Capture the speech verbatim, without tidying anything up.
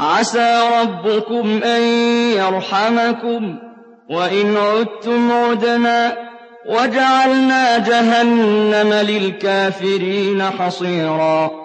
عَسَىٰ رَبُّكُمْ أَن يَرْحَمَكُمْ وَإِنْ عُدتُّمْ عُدْنَا وَجَعَلْنَا جَهَنَّمَ لِلْكَافِرِينَ حَصِيرًا